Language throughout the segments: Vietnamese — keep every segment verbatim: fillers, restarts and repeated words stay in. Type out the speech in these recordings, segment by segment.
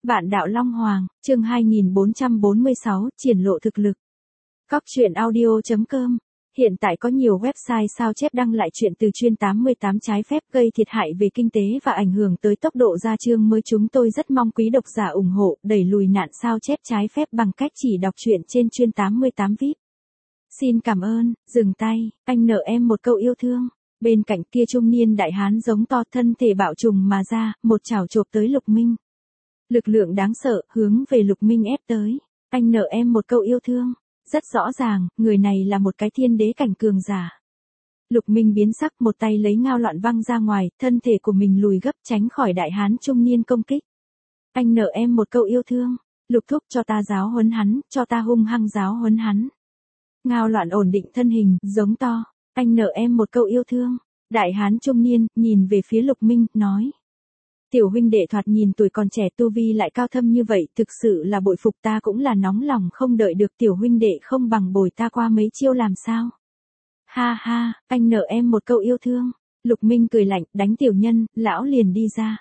Vạn đạo Long Hoàng, chương hai nghìn bốn trăm bốn mươi sáu, triển lộ thực lực. Cóc truyện audio chấm com. Hiện tại có nhiều website sao chép đăng lại chuyện từ chuyên tám mươi tám trái phép gây thiệt hại về kinh tế và ảnh hưởng tới tốc độ ra chương mới. Chúng tôi rất mong quý độc giả ủng hộ, đẩy lùi nạn sao chép trái phép bằng cách chỉ đọc truyện trên chuyên tám mươi tám vi ai pi. Xin cảm ơn, dừng tay, anh nợ em một câu yêu thương. Bên cạnh kia trung niên đại hán giống to, thân thể bạo trùng mà ra, một chảo chộp tới Lục Minh. Lực lượng đáng sợ, hướng về Lục Minh ép tới. Anh nợ em một câu yêu thương. Rất rõ ràng, người này là một cái thiên đế cảnh cường giả. Lục Minh biến sắc, một tay lấy ngao loạn văng ra ngoài, thân thể của mình lùi gấp tránh khỏi đại hán trung niên công kích. Anh nợ em một câu yêu thương. Lục thúc, cho ta giáo huấn hắn, cho ta hung hăng giáo huấn hắn. Ngao loạn ổn định thân hình, giống to. Anh nợ em một câu yêu thương. Đại hán trung niên, nhìn về phía Lục Minh, nói. Tiểu huynh đệ thoạt nhìn tuổi còn trẻ, tu vi lại cao thâm như vậy, thực sự là bội phục, ta cũng là nóng lòng không đợi được tiểu huynh đệ không bằng bồi ta qua mấy chiêu làm sao. Ha ha, anh nợ em một câu yêu thương. Lục Minh cười lạnh, đánh tiểu nhân, lão liền đi ra.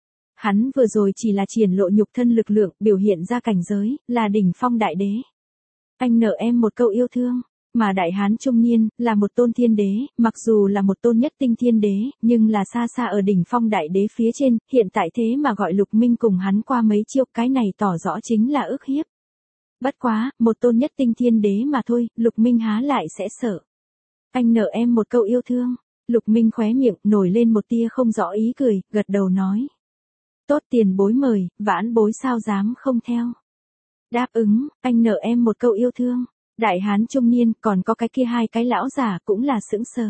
Hắn vừa rồi chỉ là triển lộ nhục thân lực lượng, biểu hiện ra cảnh giới, là đỉnh phong đại đế. Anh nợ em một câu yêu thương. Mà đại hán trung niên, là một tôn thiên đế, mặc dù là một tôn nhất tinh thiên đế, nhưng là xa xa ở đỉnh phong đại đế phía trên, hiện tại thế mà gọi Lục Minh cùng hắn qua mấy chiêu, cái này tỏ rõ chính là ức hiếp. Bất quá, một tôn nhất tinh thiên đế mà thôi, Lục Minh há lại sẽ sợ. Anh nợ em một câu yêu thương. Lục Minh khóe miệng, nổi lên một tia không rõ ý cười, gật đầu nói. Tốt, tiền bối mời, vãn bối sao dám không theo. Đáp ứng, anh nợ em một câu yêu thương. Đại hán trung niên, còn có cái kia hai cái lão giả cũng là sững sờ.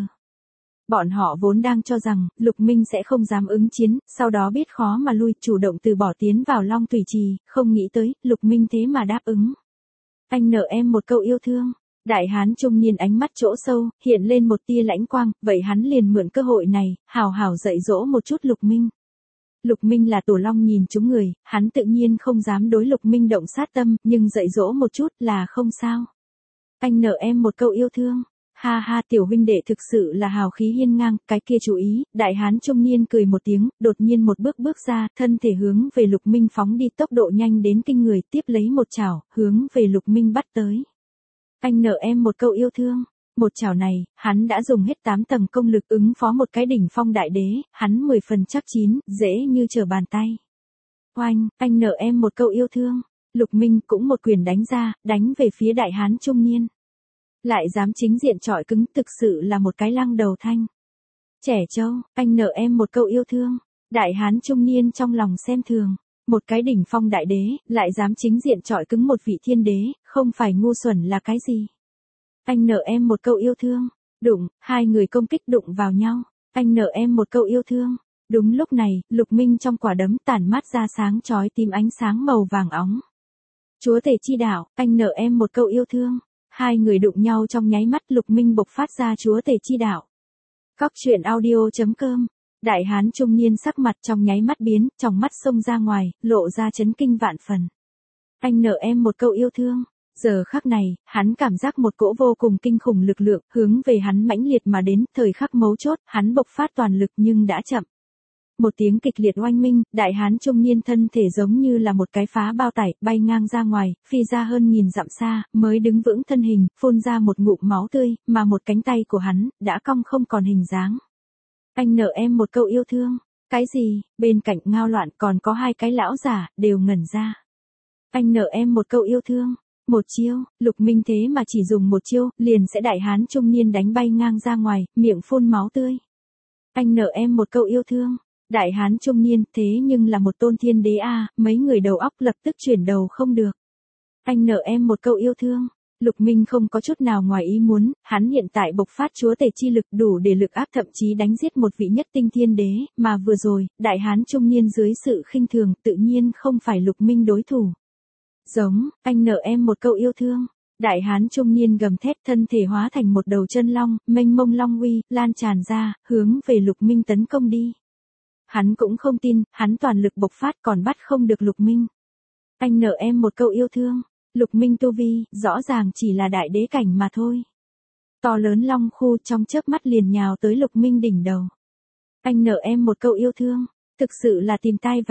Bọn họ vốn đang cho rằng, Lục Minh sẽ không dám ứng chiến, sau đó biết khó mà lui, chủ động từ bỏ tiến vào Long Thủy Trì, không nghĩ tới, Lục Minh thế mà đáp ứng. Anh nợ em một câu yêu thương. Đại hán trung niên ánh mắt chỗ sâu, hiện lên một tia lãnh quang, vậy hắn liền mượn cơ hội này, hào hào dạy dỗ một chút Lục Minh. Lục Minh là tổ long nhìn chúng người, hắn tự nhiên không dám đối Lục Minh động sát tâm, nhưng dạy dỗ một chút là không sao. Anh nợ em một câu yêu thương. Ha ha, tiểu huynh đệ thực sự là hào khí hiên ngang, cái kia chú ý. Đại hán trung niên cười một tiếng, đột nhiên một bước bước ra, thân thể hướng về Lục Minh phóng đi, tốc độ nhanh đến kinh người, tiếp lấy một chảo, hướng về Lục Minh bắt tới. Anh nợ em một câu yêu thương. Một chảo này, hắn đã dùng hết tám tầng công lực ứng phó một cái đỉnh phong đại đế, hắn mười phần chắc chín, dễ như trở bàn tay. Oanh, anh nợ em một câu yêu thương. Lục Minh cũng một quyền đánh ra, đánh về phía đại hán trung niên. Lại dám chính diện chọi cứng, thực sự là một cái lăng đầu thanh. Trẻ trâu, anh nợ em một câu yêu thương. Đại hán trung niên trong lòng xem thường. Một cái đỉnh phong đại đế, lại dám chính diện chọi cứng một vị thiên đế, không phải ngu xuẩn là cái gì. Anh nợ em một câu yêu thương. Đụng, hai người công kích đụng vào nhau. Anh nợ em một câu yêu thương. Đúng lúc này, Lục Minh trong quả đấm tản mát ra sáng chói tím ánh sáng màu vàng óng. Chúa tể chi đạo, anh nợ em một câu yêu thương. Hai người đụng nhau trong nháy mắt, Lục Minh bộc phát ra chúa tể chi đạo. Cóc truyện audio chấm com. Đại hán trung niên sắc mặt trong nháy mắt biến, trong mắt xông ra ngoài, lộ ra chấn kinh vạn phần. Anh nợ em một câu yêu thương. Giờ khắc này, hắn cảm giác một cỗ vô cùng kinh khủng lực lượng, hướng về hắn mãnh liệt mà đến, thời khắc mấu chốt, hắn bộc phát toàn lực nhưng đã chậm. Một tiếng kịch liệt oanh minh, đại hán trung niên thân thể giống như là một cái phá bao tải, bay ngang ra ngoài, phi ra hơn nghìn dặm xa, mới đứng vững thân hình, phun ra một ngụm máu tươi, mà một cánh tay của hắn, đã cong không còn hình dáng. Anh nợ em một câu yêu thương. Cái gì? Bên cạnh ngao loạn còn có hai cái lão giả, đều ngẩn ra. Anh nợ em một câu yêu thương. Một chiêu, Lục Minh thế mà chỉ dùng một chiêu, liền sẽ đại hán trung niên đánh bay ngang ra ngoài, miệng phun máu tươi. Anh nợ em một câu yêu thương. Đại hán trung niên, thế nhưng là một tôn thiên đế a, mấy người đầu óc lập tức chuyển đầu không được. Anh nợ em một câu yêu thương. Lục Minh không có chút nào ngoài ý muốn, hắn hiện tại bộc phát chúa tể chi lực đủ để lực áp, thậm chí đánh giết một vị nhất tinh thiên đế, mà vừa rồi, đại hán trung niên dưới sự khinh thường, tự nhiên không phải Lục Minh đối thủ. Giống, anh nợ em một câu yêu thương. Đại hán trung niên gầm thét, thân thể hóa thành một đầu chân long, mênh mông long uy, lan tràn ra, hướng về Lục Minh tấn công đi. Hắn cũng không tin, hắn toàn lực bộc phát còn bắt không được Lục Minh. Anh nợ em một câu yêu thương. Lục Minh tu vi, rõ ràng chỉ là đại đế cảnh mà thôi. To lớn long khu trong chớp mắt liền nhào tới Lục Minh đỉnh đầu. Anh nợ em một câu yêu thương. Thực sự là tìm tai vạ.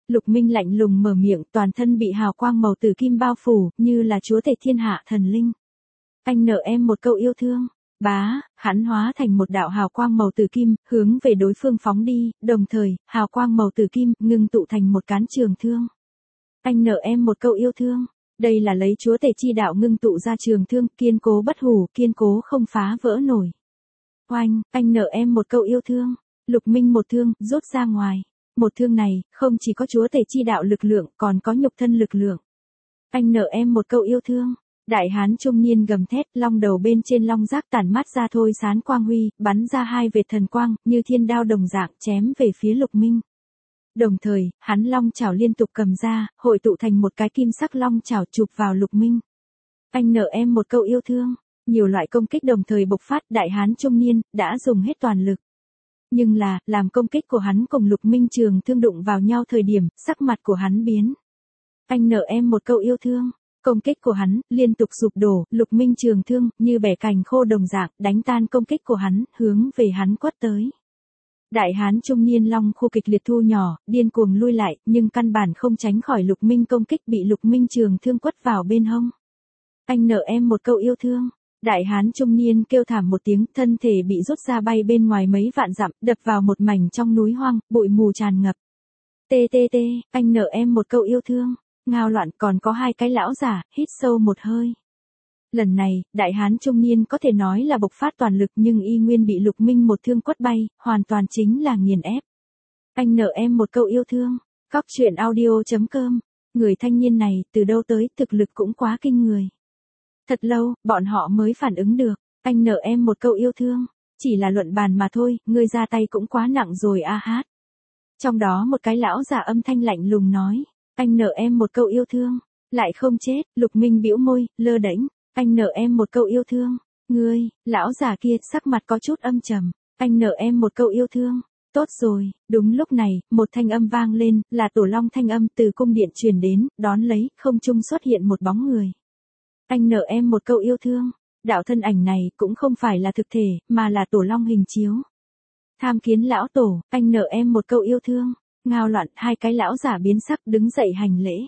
Lục Minh lạnh lùng mở miệng, toàn thân bị hào quang màu tử kim bao phủ, như là chúa tể thiên hạ thần linh. Anh nợ em một câu yêu thương. Bá, hắn hóa thành một đạo hào quang màu tử kim, hướng về đối phương phóng đi, đồng thời, hào quang màu tử kim, ngưng tụ thành một cán trường thương. Anh nợ em một câu yêu thương. Đây là lấy chúa tể chi đạo ngưng tụ ra trường thương, kiên cố bất hủ, kiên cố không phá vỡ nổi. Oanh, anh nợ em một câu yêu thương. Lục Minh một thương, rút ra ngoài. Một thương này, không chỉ có chúa tể chi đạo lực lượng, còn có nhục thân lực lượng. Anh nợ em một câu yêu thương. Đại hán trung niên gầm thét, long đầu bên trên long giác tản mát ra thôi sán quang huy, bắn ra hai vệt thần quang, như thiên đao đồng dạng chém về phía Lục Minh. Đồng thời, hắn long chảo liên tục cầm ra, hội tụ thành một cái kim sắc long chảo chụp vào Lục Minh. Anh nợ em một câu yêu thương. Nhiều loại công kích đồng thời bộc phát, đại hán trung niên đã dùng hết toàn lực. Nhưng là, làm công kích của hắn cùng Lục Minh trường thương đụng vào nhau thời điểm, sắc mặt của hắn biến. Anh nợ em một câu yêu thương. Công kích của hắn, liên tục sụp đổ, Lục Minh trường thương, như bẻ cành khô đồng dạng, đánh tan công kích của hắn, hướng về hắn quất tới. Đại hán trung niên long khô kịch liệt thu nhỏ, điên cuồng lui lại, nhưng căn bản không tránh khỏi Lục Minh công kích, bị Lục Minh trường thương quất vào bên hông. Anh nợ em một câu yêu thương. Đại hán trung niên kêu thảm một tiếng, thân thể bị rút ra bay bên ngoài mấy vạn dặm, đập vào một mảnh trong núi hoang, bụi mù tràn ngập. Tê tê tê, anh nợ em một câu yêu thương. Ngao Loạn, còn có hai cái lão giả, hít sâu một hơi. Lần này, đại hán trung niên có thể nói là bộc phát toàn lực, nhưng y nguyên bị Lục Minh một thương quất bay, hoàn toàn chính là nghiền ép. Anh nợ em một câu yêu thương. Cóc truyện audio chấm com. Người thanh niên này, từ đâu tới, thực lực cũng quá kinh người. Thật lâu, bọn họ mới phản ứng được. Anh nợ em một câu yêu thương. Chỉ là luận bàn mà thôi, ngươi ra tay cũng quá nặng rồi a hát. Trong đó một cái lão giả âm thanh lạnh lùng nói. Anh nợ em một câu yêu thương. Lại không chết. Lục Minh bĩu môi, lơ đễnh. Anh nợ em một câu yêu thương. Ngươi, lão già kia, sắc mặt có chút âm trầm. Anh nợ em một câu yêu thương. Tốt rồi. Đúng lúc này, một thanh âm vang lên, là Tổ Long thanh âm từ cung điện truyền đến, đón lấy, không trung xuất hiện một bóng người. Anh nợ em một câu yêu thương. Đạo thân ảnh này cũng không phải là thực thể, mà là Tổ Long hình chiếu. Tham Kiến lão tổ, anh nợ em một câu yêu thương. Ngao Loạn, hai cái lão giả biến sắc đứng dậy hành lễ.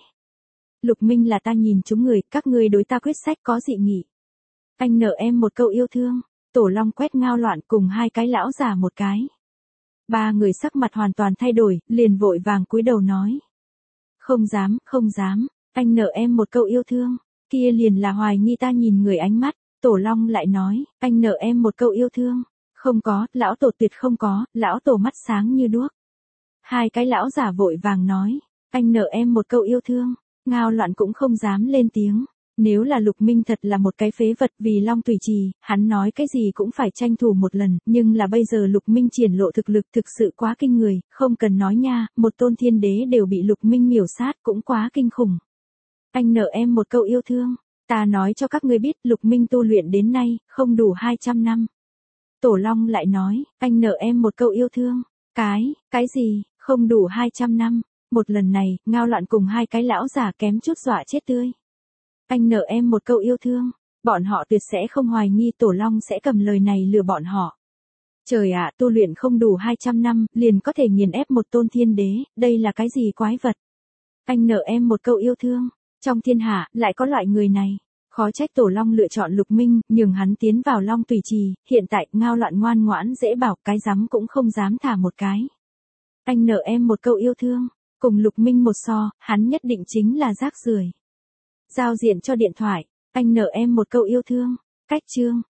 Lục Minh là ta nhìn chúng người, các ngươi đối ta quyết sách có dị nghị. Anh nợ em một câu yêu thương. Tổ Long quét Ngao Loạn cùng hai cái lão giả một cái. Ba người sắc mặt hoàn toàn thay đổi, liền vội vàng cúi đầu nói. Không dám, không dám, anh nợ em một câu yêu thương. Kia liền là hoài nghi ta nhìn người ánh mắt. Tổ Long lại nói, anh nợ em một câu yêu thương. Không có, lão tổ tuyệt không có, lão tổ mắt sáng như đuốc. Hai cái lão giả vội vàng nói, anh nợ em một câu yêu thương. Ngao Loạn cũng không dám lên tiếng. Nếu là Lục Minh thật là một cái phế vật vì Long Tùy Trì, hắn nói cái gì cũng phải tranh thủ một lần, nhưng là bây giờ Lục Minh triển lộ thực lực thực sự quá kinh người, không cần nói nha, một tôn thiên đế đều bị Lục Minh miểu sát cũng quá kinh khủng. Anh nợ em một câu yêu thương. Ta nói cho các ngươi biết, Lục Minh tu luyện đến nay, không đủ hai trăm năm. Tổ Long lại nói, anh nợ em một câu yêu thương. Cái, cái gì, không đủ hai trăm năm. Một lần này, Ngao Loạn cùng hai cái lão già kém chút dọa chết tươi. Anh nợ em một câu yêu thương. Bọn họ tuyệt sẽ không hoài nghi Tổ Long sẽ cầm lời này lừa bọn họ. Trời ạ, tu luyện không đủ hai trăm năm, liền có thể nghiền ép một tôn thiên đế, đây là cái gì quái vật. Anh nợ em một câu yêu thương. Trong thiên hạ, lại có loại người này. Khó trách Tổ Long lựa chọn Lục Minh, nhường hắn tiến vào Long Tùy Trì, hiện tại, Ngao Loạn ngoan ngoãn dễ bảo, cái rắm cũng không dám thả một cái. Anh nợ em một câu yêu thương. Cùng Lục Minh một so, hắn nhất định chính là rác rưởi. Giao diện cho điện thoại. Anh nợ em một câu yêu thương. Cách chương.